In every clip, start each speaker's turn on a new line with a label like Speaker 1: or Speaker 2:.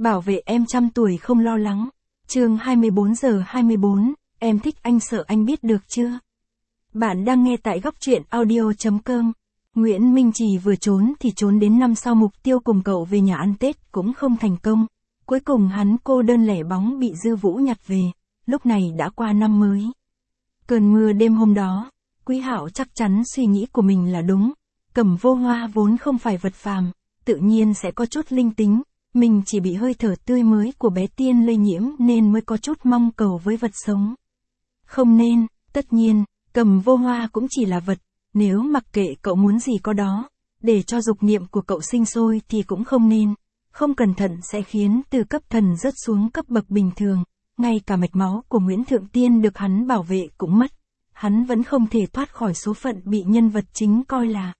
Speaker 1: Bảo vệ em trăm tuổi không lo lắng. Chương 24:24, em thích anh sợ anh biết được chưa? Bạn đang nghe tại góc truyện audio.com. Nguyễn Minh Trì vừa trốn thì trốn đến năm sau mục tiêu cùng cậu về nhà ăn Tết cũng không thành công. Cuối cùng hắn cô đơn lẻ bóng bị Dư Vũ nhặt về, lúc này đã qua năm mới. Cơn mưa đêm hôm đó, Quý Hạo chắc chắn suy nghĩ của mình là đúng. Cẩm Vô Hoa vốn không phải vật phàm, tự nhiên sẽ có chút linh tính. Mình chỉ bị hơi thở tươi mới của bé Tiên lây nhiễm nên mới có chút mong cầu với vật sống. Không nên, tất nhiên, Cẩm Vô Hoa cũng chỉ là vật, nếu mặc kệ cậu muốn gì có đó, để cho dục niệm của cậu sinh sôi thì cũng không nên, không cẩn thận sẽ khiến từ cấp thần rớt xuống cấp bậc bình thường, ngay cả mạch máu của Nguyễn Thượng Tiên được hắn bảo vệ cũng mất, hắn vẫn không thể thoát khỏi số phận bị nhân vật chính coi là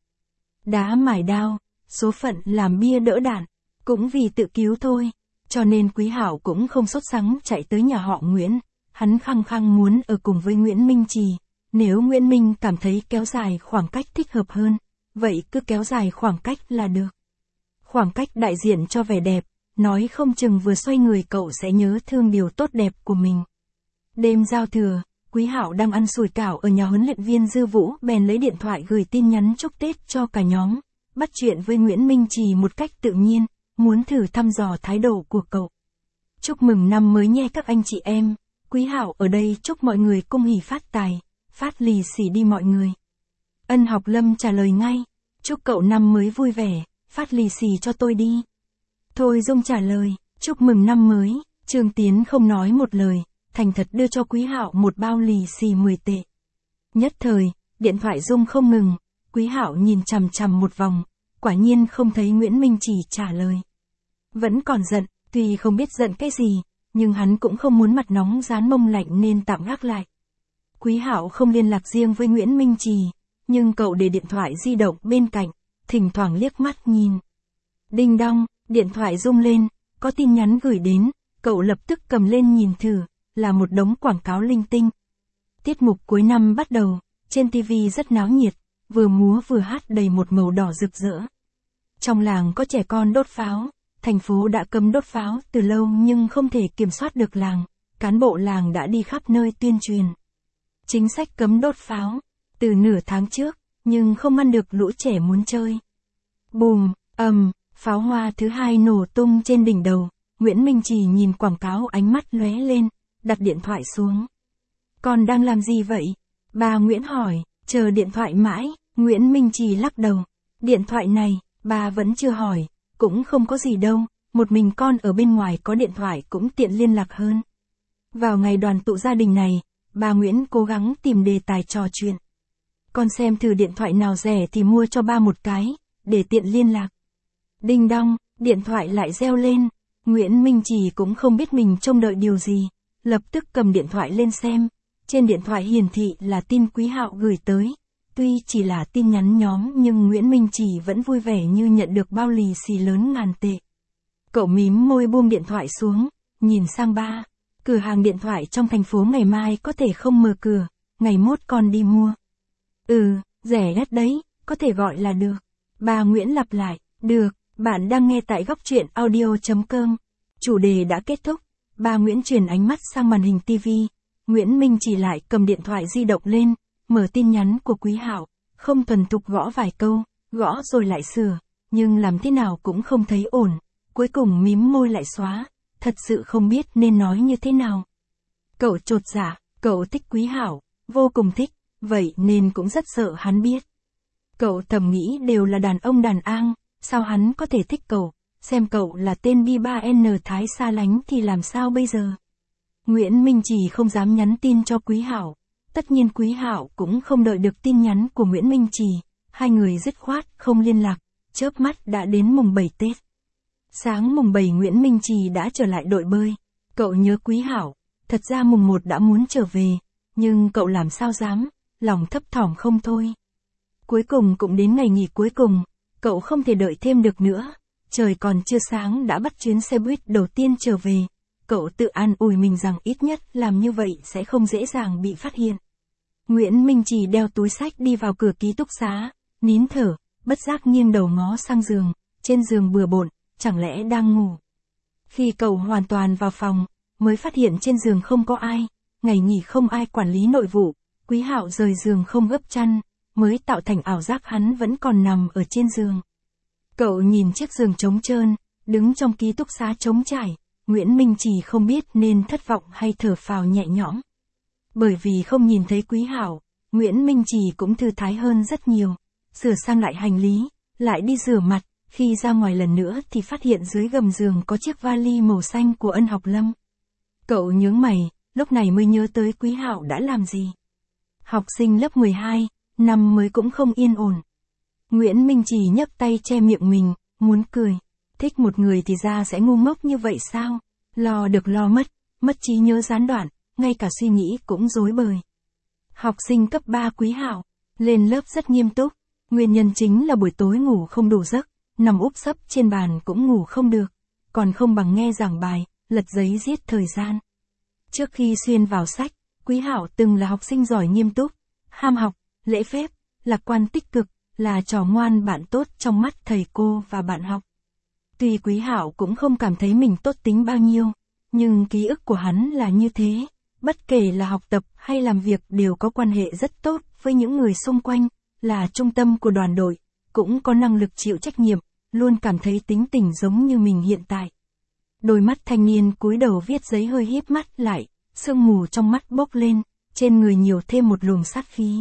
Speaker 1: đá mài đao, số phận làm bia đỡ đạn. Cũng vì tự cứu thôi, cho nên Quý Hạo cũng không sốt sắng chạy tới nhà họ Nguyễn, hắn khăng khăng muốn ở cùng với Nguyễn Minh Trì, nếu Nguyễn Minh cảm thấy kéo dài khoảng cách thích hợp hơn, vậy cứ kéo dài khoảng cách là được. Khoảng cách đại diện cho vẻ đẹp, nói không chừng vừa xoay người cậu sẽ nhớ thương điều tốt đẹp của mình. Đêm giao thừa, Quý Hạo đang ăn sủi cảo ở nhà huấn luyện viên Dư Vũ bèn lấy điện thoại gửi tin nhắn chúc Tết cho cả nhóm, bắt chuyện với Nguyễn Minh Trì một cách tự nhiên. Muốn thử thăm dò thái độ của cậu. Chúc mừng năm mới nhé các anh chị em, Quý Hạo ở đây chúc mọi người cung hỉ phát tài, phát lì xì đi mọi người. Ân Học Lâm trả lời ngay, chúc cậu năm mới vui vẻ, phát lì xì cho tôi đi. Thôi Dung trả lời, chúc mừng năm mới, Trương Tiến không nói một lời, thành thật đưa cho Quý Hạo một bao lì xì 10 tệ. Nhất thời, điện thoại Dung không ngừng, Quý Hạo nhìn chằm chằm một vòng, quả nhiên không thấy Nguyễn Minh Trì trả lời. Vẫn còn giận, tuy không biết giận cái gì, nhưng hắn cũng không muốn mặt nóng rán mông lạnh nên tạm gác lại. Quý Hạo không liên lạc riêng với Nguyễn Minh Trì, nhưng cậu để điện thoại di động bên cạnh, thỉnh thoảng liếc mắt nhìn. Đinh đong, điện thoại rung lên, có tin nhắn gửi đến, cậu lập tức cầm lên nhìn thử, là một đống quảng cáo linh tinh. Tiết mục cuối năm bắt đầu, trên TV rất náo nhiệt, vừa múa vừa hát đầy một màu đỏ rực rỡ. Trong làng có trẻ con đốt pháo. Thành phố đã cấm đốt pháo từ lâu nhưng không thể kiểm soát được làng, cán bộ làng đã đi khắp nơi tuyên truyền. Chính sách cấm đốt pháo, từ nửa tháng trước, nhưng không ngăn được lũ trẻ muốn chơi. Bùm, pháo hoa thứ hai nổ tung trên đỉnh đầu, Nguyễn Minh Trì nhìn quảng cáo ánh mắt lóe lên, đặt điện thoại xuống. Con đang làm gì vậy? Bà Nguyễn hỏi, chờ điện thoại mãi, Nguyễn Minh Trì lắc đầu. Điện thoại này, bà vẫn chưa hỏi. Cũng không có gì đâu, một mình con ở bên ngoài có điện thoại cũng tiện liên lạc hơn. Vào ngày đoàn tụ gia đình này, bà Nguyễn cố gắng tìm đề tài trò chuyện. Con xem thử điện thoại nào rẻ thì mua cho ba một cái, để tiện liên lạc. Đinh đong, điện thoại lại reo lên, Nguyễn Minh Trì cũng không biết mình trông đợi điều gì, lập tức cầm điện thoại lên xem. Trên điện thoại hiển thị là tin Quý Hạo gửi tới. Tuy chỉ là tin nhắn nhóm nhưng Nguyễn Minh Trì vẫn vui vẻ như nhận được bao lì xì lớn ngàn tệ. Cậu mím môi buông điện thoại xuống, nhìn sang ba. Cửa hàng điện thoại trong thành phố ngày mai có thể không mở cửa, ngày mốt con đi mua. Rẻ nhất đấy, có thể gọi là được. Bà Nguyễn lặp lại, được, bạn đang nghe tại góc truyện audio.com. Chủ đề đã kết thúc, bà Nguyễn chuyển ánh mắt sang màn hình TV. Nguyễn Minh Trì lại cầm điện thoại di động lên. Mở tin nhắn của Quý Hạo, không thuần thục gõ vài câu, gõ rồi lại sửa, nhưng làm thế nào cũng không thấy ổn, cuối cùng mím môi lại xóa, thật sự không biết nên nói như thế nào. Cậu chột dạ, cậu thích Quý Hạo, vô cùng thích, vậy nên cũng rất sợ hắn biết. Cậu thầm nghĩ đều là đàn ông đàn an, sao hắn có thể thích cậu, xem cậu là tên B3N thái xa lánh thì làm sao bây giờ. Nguyễn Minh Trì không dám nhắn tin cho Quý Hạo. Tất nhiên Quý Hạo cũng không đợi được tin nhắn của Nguyễn Minh Trì, hai người dứt khoát không liên lạc, chớp mắt đã đến mùng 7 Tết. Sáng mùng 7 Nguyễn Minh Trì đã trở lại đội bơi, cậu nhớ Quý Hạo, thật ra mùng 1 đã muốn trở về, nhưng cậu làm sao dám, lòng thấp thỏm không thôi. Cuối cùng cũng đến ngày nghỉ cuối cùng, cậu không thể đợi thêm được nữa, trời còn chưa sáng đã bắt chuyến xe buýt đầu tiên trở về. Cậu tự an ủi mình rằng ít nhất làm như vậy sẽ không dễ dàng bị phát hiện. Nguyễn Minh Trì đeo túi xách đi vào cửa ký túc xá, nín thở, bất giác nghiêng đầu ngó sang giường, trên giường bừa bộn, chẳng lẽ đang ngủ. Khi cậu hoàn toàn vào phòng, mới phát hiện trên giường không có ai, ngày nghỉ không ai quản lý nội vụ, Quý Hạo rời giường không gấp chăn, mới tạo thành ảo giác hắn vẫn còn nằm ở trên giường. Cậu nhìn chiếc giường trống trơn, đứng trong ký túc xá trống trải, Nguyễn Minh Trì không biết nên thất vọng hay thở phào nhẹ nhõm. Bởi vì không nhìn thấy Quý Hạo, Nguyễn Minh Trì cũng thư thái hơn rất nhiều, sửa sang lại hành lý, lại đi rửa mặt, khi ra ngoài lần nữa thì phát hiện dưới gầm giường có chiếc vali màu xanh của Ân Học Lâm. Cậu nhướng mày, lúc này mới nhớ tới Quý Hạo đã làm gì. Học sinh lớp 12, năm mới cũng không yên ổn. Nguyễn Minh Trì nhấc tay che miệng mình, muốn cười. Thích một người thì ra sẽ ngu ngốc như vậy sao? Lo được lo mất trí nhớ gián đoạn, ngay cả suy nghĩ cũng rối bời. Học sinh cấp 3 Quý Hạo, lên lớp rất nghiêm túc. Nguyên nhân chính là buổi tối ngủ không đủ giấc, nằm úp sấp trên bàn cũng ngủ không được, còn không bằng nghe giảng bài, lật giấy giết thời gian. Trước khi xuyên vào sách, Quý Hạo từng là học sinh giỏi nghiêm túc, ham học, lễ phép, lạc quan tích cực, là trò ngoan bạn tốt trong mắt thầy cô và bạn học. Tuy Quý Hạo cũng không cảm thấy mình tốt tính bao nhiêu, nhưng ký ức của hắn là như thế, bất kể là học tập hay làm việc đều có quan hệ rất tốt với những người xung quanh, là trung tâm của đoàn đội, cũng có năng lực chịu trách nhiệm, luôn cảm thấy tính tình giống như mình hiện tại. Đôi mắt thanh niên cúi đầu viết giấy hơi híp mắt lại, sương mù trong mắt bốc lên, trên người nhiều thêm một luồng sát khí.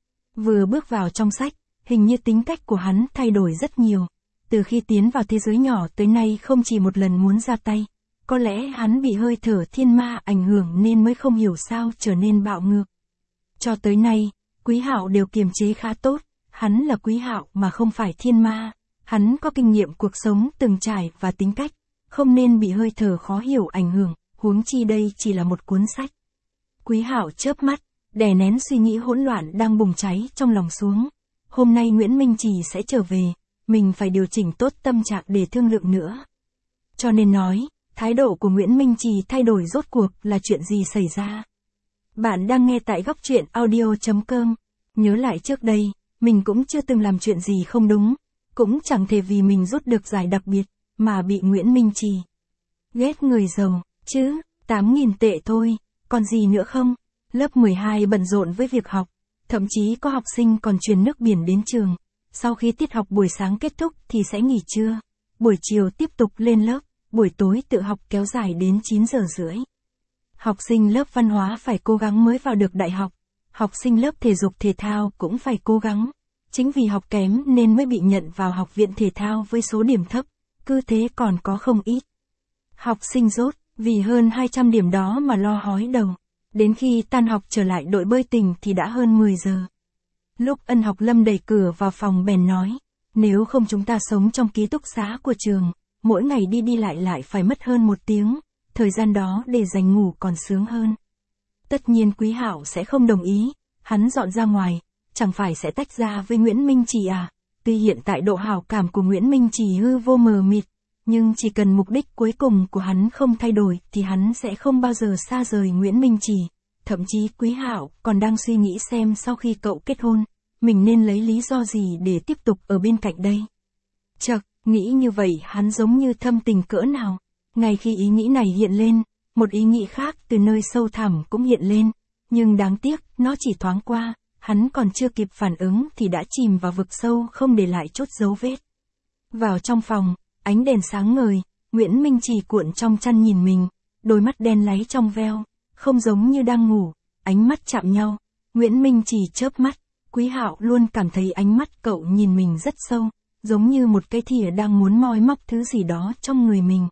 Speaker 1: Vừa bước vào trong sách, hình như tính cách của hắn thay đổi rất nhiều. Từ khi tiến vào thế giới nhỏ tới nay không chỉ một lần muốn ra tay. Có lẽ hắn bị hơi thở thiên ma ảnh hưởng nên mới không hiểu sao trở nên bạo ngược. Cho tới nay, Quý Hạo đều kiềm chế khá tốt. Hắn là Quý Hạo mà không phải thiên ma. Hắn có kinh nghiệm cuộc sống từng trải và tính cách, không nên bị hơi thở khó hiểu ảnh hưởng, huống chi đây chỉ là một cuốn sách. Quý Hạo chớp mắt, đè nén suy nghĩ hỗn loạn đang bùng cháy trong lòng xuống. Hôm nay Nguyễn Minh Trì sẽ trở về, mình phải điều chỉnh tốt tâm trạng để thương lượng nữa. Cho nên nói, thái độ của Nguyễn Minh Trì thay đổi rốt cuộc là chuyện gì xảy ra? Bạn đang nghe tại góc truyện audio.com. Nhớ lại trước đây, mình cũng chưa từng làm chuyện gì không đúng, cũng chẳng thể vì mình rút được giải đặc biệt, mà bị Nguyễn Minh Trì ghét người giàu, chứ, 8.000 tệ thôi, còn gì nữa không? Lớp 12 bận rộn với việc học, thậm chí có học sinh còn truyền nước biển đến trường. Sau khi tiết học buổi sáng kết thúc thì sẽ nghỉ trưa, buổi chiều tiếp tục lên lớp, buổi tối tự học kéo dài đến 9 giờ rưỡi. Học sinh lớp văn hóa phải cố gắng mới vào được đại học, học sinh lớp thể dục thể thao cũng phải cố gắng. Chính vì học kém nên mới bị nhận vào học viện thể thao với số điểm thấp, cứ thế còn có không ít học sinh dốt, vì hơn 200 điểm đó mà lo hói đầu. Đến khi tan học trở lại đội bơi tình thì đã hơn 10 giờ. Lúc Ân Học Lâm đẩy cửa vào phòng bèn nói, nếu không chúng ta sống trong ký túc xá của trường, mỗi ngày đi lại phải mất hơn 1 tiếng, thời gian đó để dành ngủ còn sướng hơn. Tất nhiên Quý Hạo sẽ không đồng ý, hắn dọn ra ngoài, chẳng phải sẽ tách ra với Nguyễn Minh Trì à? Tuy hiện tại độ hảo cảm của Nguyễn Minh Trì hư vô mờ mịt, nhưng chỉ cần mục đích cuối cùng của hắn không thay đổi thì hắn sẽ không bao giờ xa rời Nguyễn Minh Trì. Thậm chí Quý Hạo còn đang suy nghĩ xem sau khi cậu kết hôn, mình nên lấy lý do gì để tiếp tục ở bên cạnh đây. Chậc, nghĩ như vậy hắn giống như thâm tình cỡ nào. Ngay khi ý nghĩ này hiện lên, một ý nghĩ khác từ nơi sâu thẳm cũng hiện lên, nhưng đáng tiếc, nó chỉ thoáng qua, hắn còn chưa kịp phản ứng thì đã chìm vào vực sâu không để lại chút dấu vết. Vào trong phòng, ánh đèn sáng ngời, Nguyễn Minh Trì cuộn trong chăn nhìn mình, đôi mắt đen láy trong veo, không giống như đang ngủ, ánh mắt chạm nhau, Nguyễn Minh Trì chớp mắt, Quý Hạo luôn cảm thấy ánh mắt cậu nhìn mình rất sâu, giống như một cái thìa đang muốn moi móc thứ gì đó trong người mình.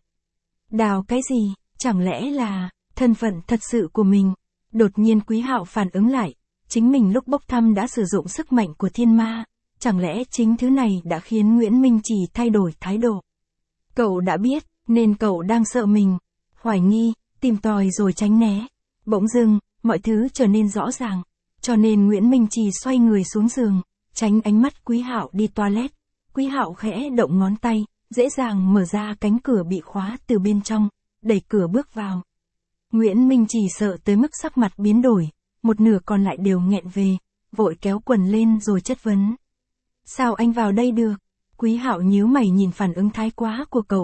Speaker 1: Đào cái gì, chẳng lẽ là thân phận thật sự của mình? Đột nhiên Quý Hạo phản ứng lại, chính mình lúc bốc thăm đã sử dụng sức mạnh của thiên ma, chẳng lẽ chính thứ này đã khiến Nguyễn Minh Trì thay đổi thái độ? Cậu đã biết, nên cậu đang sợ mình, hoài nghi, tìm tòi rồi tránh né. Bỗng dưng, mọi thứ trở nên rõ ràng, cho nên Nguyễn Minh Trì xoay người xuống giường, tránh ánh mắt Quý Hạo đi toilet. Quý Hạo khẽ động ngón tay, dễ dàng mở ra cánh cửa bị khóa từ bên trong, đẩy cửa bước vào. Nguyễn Minh Trì sợ tới mức sắc mặt biến đổi, một nửa còn lại đều nghẹn về, vội kéo quần lên rồi chất vấn. Sao anh vào đây được? Quý Hạo nhíu mày nhìn phản ứng thái quá của cậu,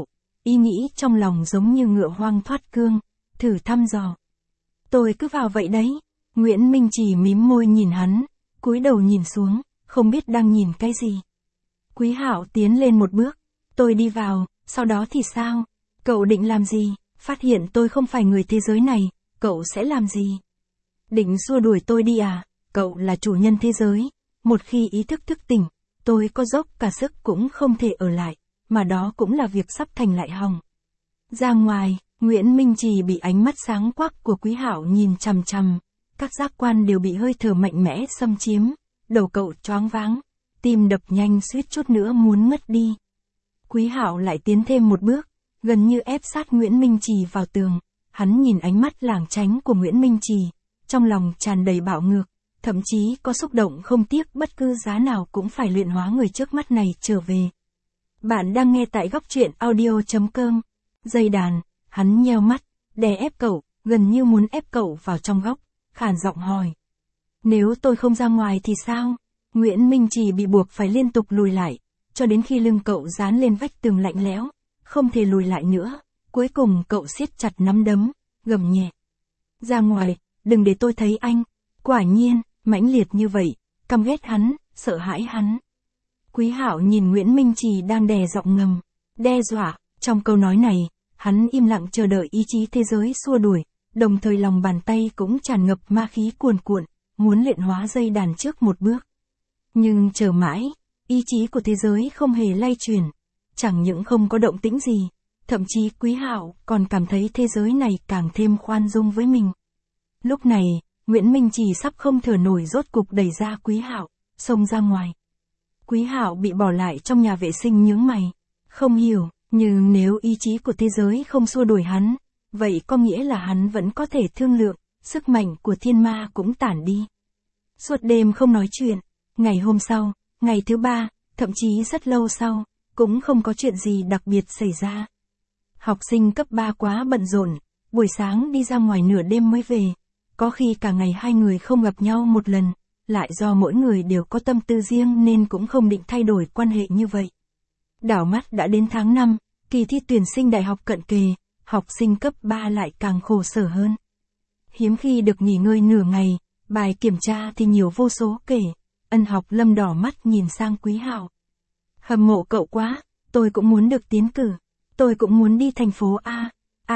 Speaker 1: ý nghĩ trong lòng giống như ngựa hoang thoát cương, thử thăm dò. Tôi cứ vào vậy đấy. Nguyễn Minh Trì mím môi nhìn hắn, cúi đầu nhìn xuống, không biết đang nhìn cái gì. Quý Hạo tiến lên một bước. Tôi đi vào, sau đó thì sao? Cậu định làm gì? Phát hiện tôi không phải người thế giới này, cậu sẽ làm gì? Định xua đuổi tôi đi à? Cậu là chủ nhân thế giới. Một khi ý thức thức tỉnh, tôi có dốc cả sức cũng không thể ở lại, mà đó cũng là việc sắp thành lại hỏng. Ra ngoài, Nguyễn Minh Trì bị ánh mắt sáng quắc của Quý Hạo nhìn chằm chằm. Các giác quan đều bị hơi thở mạnh mẽ xâm chiếm. Đầu cậu choáng váng, tim đập nhanh suýt chút nữa muốn ngất đi. Quý Hạo lại tiến thêm một bước, gần như ép sát Nguyễn Minh Trì vào tường. Hắn nhìn ánh mắt lảng tránh của Nguyễn Minh Trì, trong lòng tràn đầy bạo ngược, thậm chí có xúc động không tiếc bất cứ giá nào cũng phải luyện hóa người trước mắt này trở về. Bạn đang nghe tại góc truyện audio.com. Dây đàn, hắn nheo mắt, đè ép cậu, gần như muốn ép cậu vào trong góc, khàn giọng hỏi. Nếu tôi không ra ngoài thì sao? Nguyễn Minh Trì bị buộc phải liên tục lùi lại, cho đến khi lưng cậu dán lên vách tường lạnh lẽo, không thể lùi lại nữa. Cuối cùng cậu siết chặt nắm đấm, gầm nhẹ. Ra ngoài, đừng để tôi thấy anh. Quả nhiên, mãnh liệt như vậy, căm ghét hắn, sợ hãi hắn. Quý Hạo nhìn Nguyễn Minh Trì đang đè giọng ngầm, đe dọa. Trong câu nói này, hắn im lặng chờ đợi ý chí thế giới xua đuổi, đồng thời lòng bàn tay cũng tràn ngập ma khí cuồn cuộn, muốn luyện hóa dây đàn trước một bước. Nhưng chờ mãi, ý chí của thế giới không hề lay chuyển, chẳng những không có động tĩnh gì, thậm chí Quý Hạo còn cảm thấy thế giới này càng thêm khoan dung với mình. Lúc này, Nguyễn Minh Trì sắp không thở nổi rốt cục đẩy ra Quý Hạo, xông ra ngoài. Quý Hạo bị bỏ lại trong nhà vệ sinh nhướng mày, không hiểu, nhưng nếu ý chí của thế giới không xua đuổi hắn, vậy có nghĩa là hắn vẫn có thể thương lượng, sức mạnh của thiên ma cũng tản đi. Suốt đêm không nói chuyện, ngày hôm sau, ngày thứ ba, thậm chí rất lâu sau, cũng không có chuyện gì đặc biệt xảy ra. Học sinh cấp 3 quá bận rộn, buổi sáng đi ra ngoài nửa đêm mới về, có khi cả ngày hai người không gặp nhau một lần, lại do mỗi người đều có tâm tư riêng nên cũng không định thay đổi quan hệ như vậy. Đảo mắt đã đến tháng 5, kỳ thi tuyển sinh đại học cận kề, học sinh cấp 3 lại càng khổ sở hơn. Hiếm khi được nghỉ ngơi nửa ngày, bài kiểm tra thì nhiều vô số kể. Ân Học Lâm đỏ mắt nhìn sang Quý Hạo. Hâm mộ cậu quá, tôi cũng muốn được tiến cử, tôi cũng muốn đi thành phố A.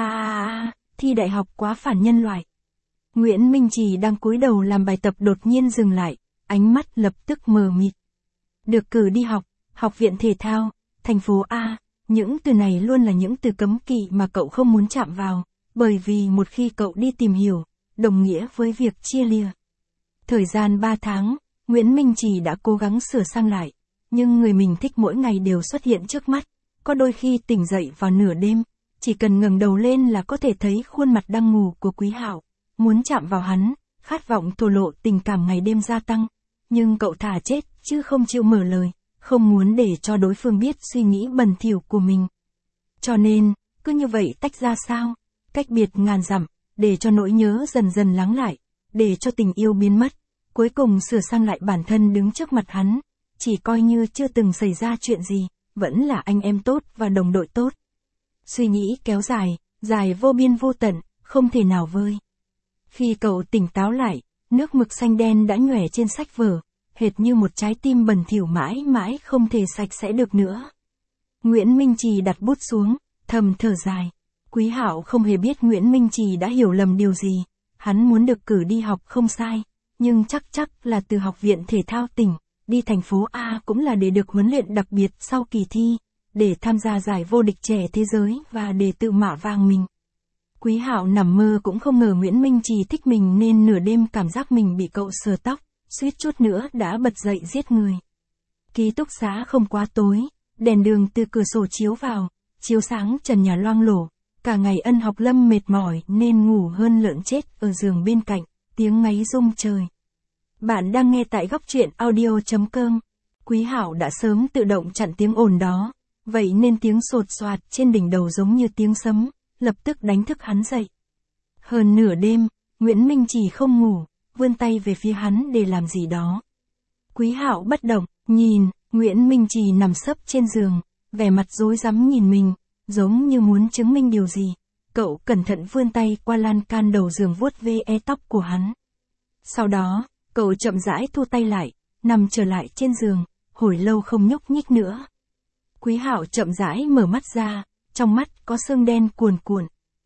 Speaker 1: Thi đại học quá phản nhân loại. Nguyễn Minh Trì đang cúi đầu làm bài tập đột nhiên dừng lại, ánh mắt lập tức mờ mịt. Được cử đi học, học viện thể thao, thành phố A, những từ này luôn là những từ cấm kỵ mà cậu không muốn chạm vào, bởi vì một khi cậu đi tìm hiểu, đồng nghĩa với việc chia lìa. Thời gian 3 tháng, Nguyễn Minh Trì đã cố gắng sửa sang lại, nhưng người mình thích mỗi ngày đều xuất hiện trước mắt, có đôi khi tỉnh dậy vào nửa đêm, chỉ cần ngẩng đầu lên là có thể thấy khuôn mặt đang ngủ của Quý Hạo, muốn chạm vào hắn, khát vọng thổ lộ tình cảm ngày đêm gia tăng, nhưng cậu thà chết chứ không chịu mở lời, không muốn để cho đối phương biết suy nghĩ bẩn thỉu của mình. Cho nên, cứ như vậy tách ra sao, cách biệt ngàn dặm, để cho nỗi nhớ dần dần lắng lại, để cho tình yêu biến mất, cuối cùng sửa sang lại bản thân đứng trước mặt hắn, chỉ coi như chưa từng xảy ra chuyện gì, vẫn là anh em tốt và đồng đội tốt. Suy nghĩ kéo dài, dài vô biên vô tận, không thể nào vơi. Khi cậu tỉnh táo lại, nước mực xanh đen đã nhoẻn trên sách vở, hệt như một trái tim bẩn thỉu mãi mãi không thể sạch sẽ được nữa. Nguyễn Minh Trì đặt bút xuống, thầm thở dài. Quý Hạo không hề biết Nguyễn Minh Trì đã hiểu lầm điều gì, hắn muốn được cử đi học không sai, nhưng chắc là từ học viện thể thao tỉnh, đi thành phố A cũng là để được huấn luyện đặc biệt sau kỳ thi, để tham gia giải vô địch trẻ thế giới và để tự mạ vàng mình. Quý Hạo nằm mơ cũng không ngờ Nguyễn Minh Trì thích mình nên nửa đêm cảm giác mình bị cậu sờ tóc, suýt chút nữa đã bật dậy giết người. Ký túc xá không quá tối, đèn đường từ cửa sổ chiếu vào, chiếu sáng trần nhà loang lổ, cả ngày Ân Học Lâm mệt mỏi nên ngủ hơn lợn chết ở giường bên cạnh, tiếng ngáy rung trời. Bạn đang nghe tại góc truyện audio.com. Quý Hạo đã sớm tự động chặn tiếng ồn đó, vậy nên tiếng sột soạt trên đỉnh đầu giống như tiếng sấm, lập tức đánh thức hắn dậy. Hơn nửa đêm, Nguyễn Minh Trì không ngủ, vươn tay về phía hắn để làm gì đó. Quý Hạo bất động, nhìn, Nguyễn Minh Trì nằm sấp trên giường, vẻ mặt rối rắm nhìn mình, giống như muốn chứng minh điều gì. Cậu cẩn thận vươn tay qua lan can đầu giường vuốt ve tóc của hắn. Sau đó, cậu chậm rãi thu tay lại, nằm trở lại trên giường, hồi lâu không nhúc nhích nữa. Quý Hạo chậm rãi mở mắt ra, trong mắt có sương đen cuồn cuộn.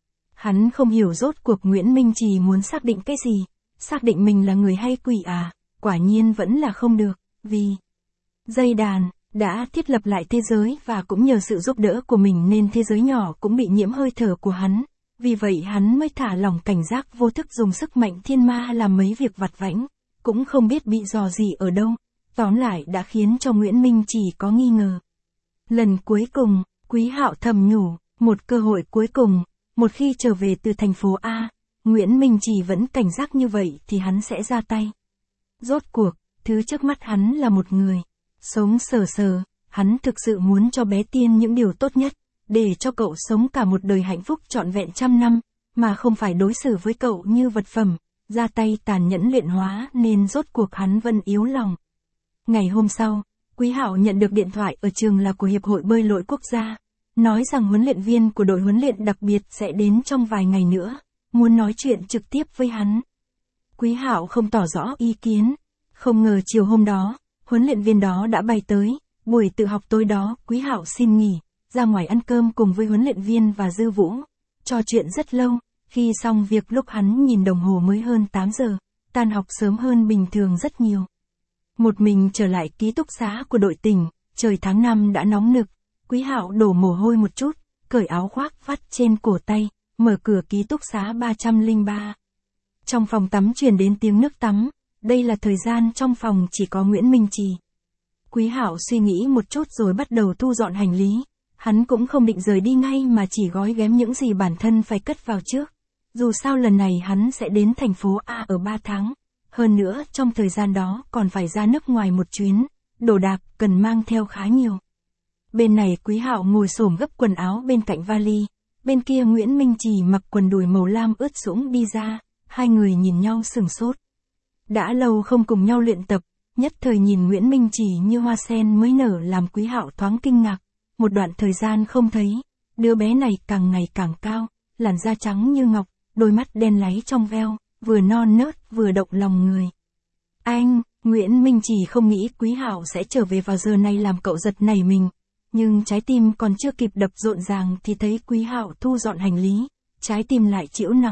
Speaker 1: Hắn không hiểu rốt cuộc Nguyễn Minh Trì muốn xác định cái gì, xác định mình là người hay quỷ à, quả nhiên vẫn là không được, vì dây đàn đã thiết lập lại thế giới và cũng nhờ sự giúp đỡ của mình nên thế giới nhỏ cũng bị nhiễm hơi thở của hắn, vì vậy hắn mới thả lỏng cảnh giác vô thức dùng sức mạnh thiên ma làm mấy việc vặt vãnh, cũng không biết bị dò gì ở đâu, tóm lại đã khiến cho Nguyễn Minh Trì có nghi ngờ. Lần cuối cùng, Quý Hạo thầm nhủ, một cơ hội cuối cùng, một khi trở về từ thành phố A, Nguyễn Minh Trì vẫn cảnh giác như vậy thì hắn sẽ ra tay. Rốt cuộc, thứ trước mắt hắn là một người sống sờ sờ, hắn thực sự muốn cho bé Tiên những điều tốt nhất, để cho cậu sống cả một đời hạnh phúc trọn vẹn 100 năm, mà không phải đối xử với cậu như vật phẩm, ra tay tàn nhẫn luyện hóa nên rốt cuộc hắn vẫn yếu lòng. Ngày hôm sau, Quý Hạo nhận được điện thoại ở trường là của Hiệp hội Bơi lội Quốc gia, nói rằng huấn luyện viên của đội huấn luyện đặc biệt sẽ đến trong vài ngày nữa, muốn nói chuyện trực tiếp với hắn. Quý Hạo không tỏ rõ ý kiến, không ngờ chiều hôm đó, huấn luyện viên đó đã bay tới, buổi tự học tối đó Quý Hạo xin nghỉ, ra ngoài ăn cơm cùng với huấn luyện viên và Dư Vũ, trò chuyện rất lâu, khi xong việc lúc hắn nhìn đồng hồ mới hơn 8 giờ, tan học sớm hơn bình thường rất nhiều. Một mình trở lại ký túc xá của đội tỉnh, trời tháng 5 đã nóng nực, Quý Hạo đổ mồ hôi một chút, cởi áo khoác vắt trên cổ tay, mở cửa ký túc xá 303. Trong phòng tắm truyền đến tiếng nước tắm, đây là thời gian trong phòng chỉ có Nguyễn Minh Trì. Quý Hạo suy nghĩ một chút rồi bắt đầu thu dọn hành lý, hắn cũng không định rời đi ngay mà chỉ gói ghém những gì bản thân phải cất vào trước. Dù sao lần này hắn sẽ đến thành phố A ở 3 tháng. Hơn nữa, trong thời gian đó còn phải ra nước ngoài một chuyến, đồ đạc cần mang theo khá nhiều. Bên này Quý Hạo ngồi xổm gấp quần áo bên cạnh vali, bên kia Nguyễn Minh Trì mặc quần đùi màu lam ướt sũng đi ra, hai người nhìn nhau sửng sốt. Đã lâu không cùng nhau luyện tập, nhất thời nhìn Nguyễn Minh Trì như hoa sen mới nở làm Quý Hạo thoáng kinh ngạc. Một đoạn thời gian không thấy, đứa bé này càng ngày càng cao, làn da trắng như ngọc, đôi mắt đen láy trong veo, vừa non nớt vừa động lòng người. Anh, Nguyễn Minh Trì không nghĩ Quý Hạo sẽ trở về vào giờ này làm cậu giật nảy mình, nhưng trái tim còn chưa kịp đập rộn ràng thì thấy Quý Hạo thu dọn hành lý, trái tim lại chịu nặng.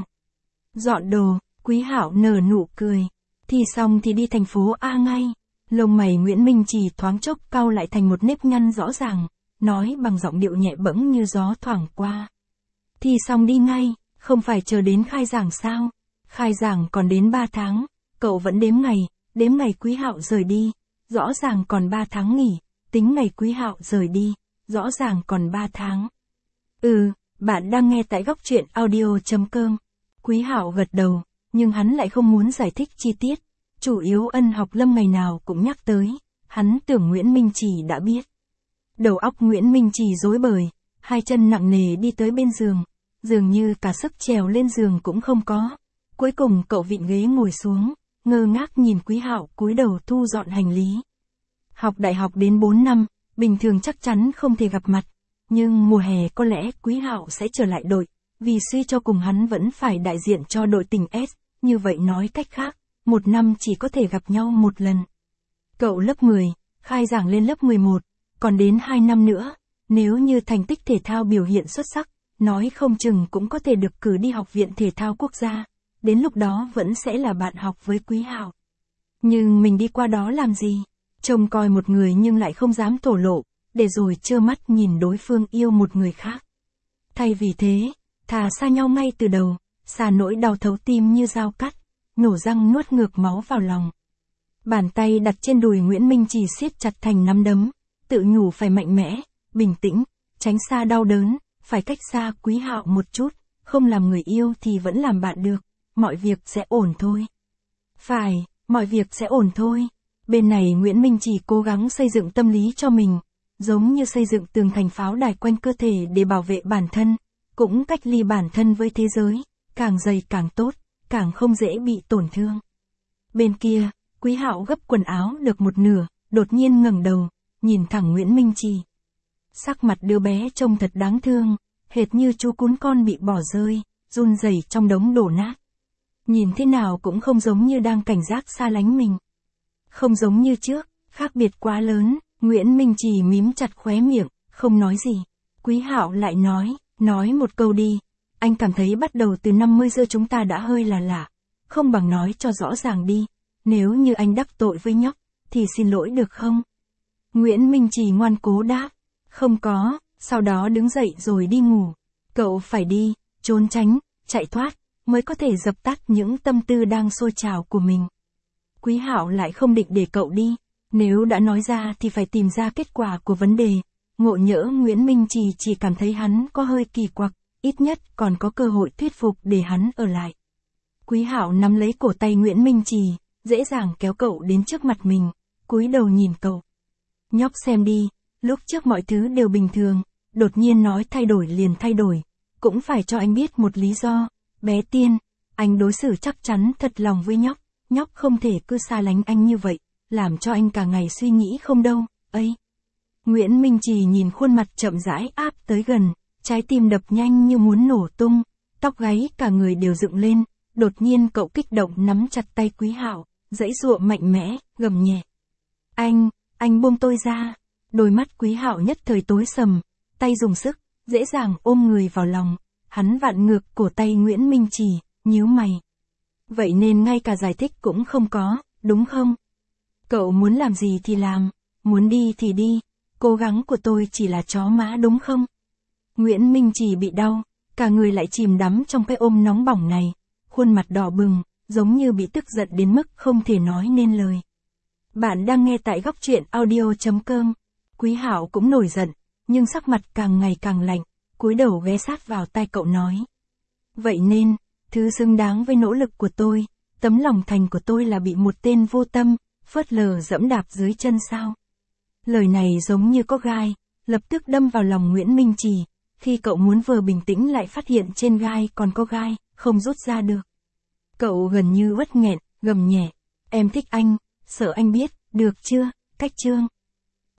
Speaker 1: Dọn đồ, Quý Hạo nở nụ cười, thì xong thì đi thành phố A ngay. Lông mày Nguyễn Minh Trì thoáng chốc cau lại thành một nếp nhăn rõ ràng, nói bằng giọng điệu nhẹ bẫng như gió thoảng qua. Thì xong đi ngay, không phải chờ đến khai giảng sao? Khai giảng còn đến 3 tháng, cậu vẫn đếm ngày Quý Hạo rời đi, rõ ràng còn 3 tháng nghỉ, tính ngày Quý Hạo rời đi, rõ ràng còn 3 tháng. Bạn đang nghe tại góc truyện audio.com. Quý Hạo gật đầu, nhưng hắn lại không muốn giải thích chi tiết, chủ yếu Ân Học Lâm ngày nào cũng nhắc tới, hắn tưởng Nguyễn Minh Trì đã biết. Đầu óc Nguyễn Minh Trì rối bời, hai chân nặng nề đi tới bên giường, dường như cả sức trèo lên giường cũng không có. Cuối cùng cậu vịn ghế ngồi xuống, ngơ ngác nhìn Quý Hạo cúi đầu thu dọn hành lý. Học đại học đến 4 năm, bình thường chắc chắn không thể gặp mặt, nhưng mùa hè có lẽ Quý Hạo sẽ trở lại đội, vì suy cho cùng hắn vẫn phải đại diện cho đội tỉnh S, như vậy nói cách khác, 1 năm chỉ có thể gặp nhau 1 lần. Cậu lớp 10, khai giảng lên lớp 11, còn đến 2 năm nữa, nếu như thành tích thể thao biểu hiện xuất sắc, nói không chừng cũng có thể được cử đi Học viện Thể thao Quốc gia, đến lúc đó vẫn sẽ là bạn học với Quý Hạo. Nhưng mình đi qua đó làm gì? Trông coi một người nhưng lại không dám thổ lộ, để rồi trơ mắt nhìn đối phương yêu một người khác. Thay vì thế, thà xa nhau ngay từ đầu, xa nỗi đau thấu tim như dao cắt, nhổ răng nuốt ngược máu vào lòng. Bàn tay đặt trên đùi Nguyễn Minh Trì siết chặt thành nắm đấm, tự nhủ phải mạnh mẽ, bình tĩnh, tránh xa đau đớn, phải cách xa Quý Hạo một chút, không làm người yêu thì vẫn làm bạn được, mọi việc sẽ ổn thôi. Phải, mọi việc sẽ ổn thôi. Bên này Nguyễn Minh Trì cố gắng xây dựng tâm lý cho mình, giống như xây dựng tường thành pháo đài quanh cơ thể để bảo vệ bản thân, cũng cách ly bản thân với thế giới, càng dày càng tốt, càng không dễ bị tổn thương. Bên kia, Quý Hạo gấp quần áo được một nửa, đột nhiên ngẩng đầu, nhìn thẳng Nguyễn Minh Trì. Sắc mặt đứa bé trông thật đáng thương, hệt như chú cún con bị bỏ rơi, run rẩy trong đống đổ nát. Nhìn thế nào cũng không giống như đang cảnh giác xa lánh mình. Không giống như trước, khác biệt quá lớn. Nguyễn Minh Trì mím chặt khóe miệng, không nói gì. Quý Hạo lại nói một câu đi. Anh cảm thấy bắt đầu từ 50 giờ chúng ta đã hơi là lạ. Không bằng nói cho rõ ràng đi. Nếu như anh đắc tội với nhóc, thì xin lỗi được không? Nguyễn Minh Trì ngoan cố đáp. Không có, sau đó đứng dậy rồi đi ngủ. Cậu phải đi, trốn tránh, chạy thoát, mới có thể dập tắt những tâm tư đang sôi trào của mình. Quý Hạo lại không định để cậu đi. Nếu đã nói ra thì phải tìm ra kết quả của vấn đề. Ngộ nhỡ Nguyễn Minh Trì chỉ cảm thấy hắn có hơi kỳ quặc, ít nhất còn có cơ hội thuyết phục để hắn ở lại. Quý Hạo nắm lấy cổ tay Nguyễn Minh Trì, dễ dàng kéo cậu đến trước mặt mình, cúi đầu nhìn cậu. Nhóc xem đi, lúc trước mọi thứ đều bình thường, đột nhiên nói thay đổi liền thay đổi, cũng phải cho anh biết một lý do. Bé Tiên, anh đối xử chắc chắn thật lòng với nhóc, nhóc không thể cứ xa lánh anh như vậy, làm cho anh cả ngày suy nghĩ không đâu, ấy. Nguyễn Minh Trì nhìn khuôn mặt chậm rãi áp tới gần, trái tim đập nhanh như muốn nổ tung, tóc gáy cả người đều dựng lên, đột nhiên cậu kích động nắm chặt tay Quý Hạo, giãy giụa mạnh mẽ, gầm nhẹ. Anh buông tôi ra. Đôi mắt Quý Hạo nhất thời tối sầm, tay dùng sức, dễ dàng ôm người vào lòng, hắn vặn ngược cổ tay Nguyễn Minh Trì, nhíu mày. Vậy nên ngay cả giải thích cũng không có, đúng không? Cậu muốn làm gì thì làm, muốn đi thì đi, cố gắng của tôi chỉ là chó má đúng không? Nguyễn Minh Trì bị đau, cả người lại chìm đắm trong cái ôm nóng bỏng này, khuôn mặt đỏ bừng, giống như bị tức giận đến mức không thể nói nên lời. Bạn đang nghe tại góc truyện audio.com. Quý Hạo cũng nổi giận, nhưng sắc mặt càng ngày càng lạnh, cúi đầu ghé sát vào tai cậu nói. Vậy nên, thứ xứng đáng với nỗ lực của tôi, tấm lòng thành của tôi là bị một tên vô tâm, phớt lờ dẫm đạp dưới chân sao? Lời này giống như có gai, lập tức đâm vào lòng Nguyễn Minh Trì, khi cậu muốn vừa bình tĩnh lại phát hiện trên gai còn có gai, không rút ra được. Cậu gần như uất nghẹn, gầm nhẹ. Em thích anh, sợ anh biết, được chưa, cách chương.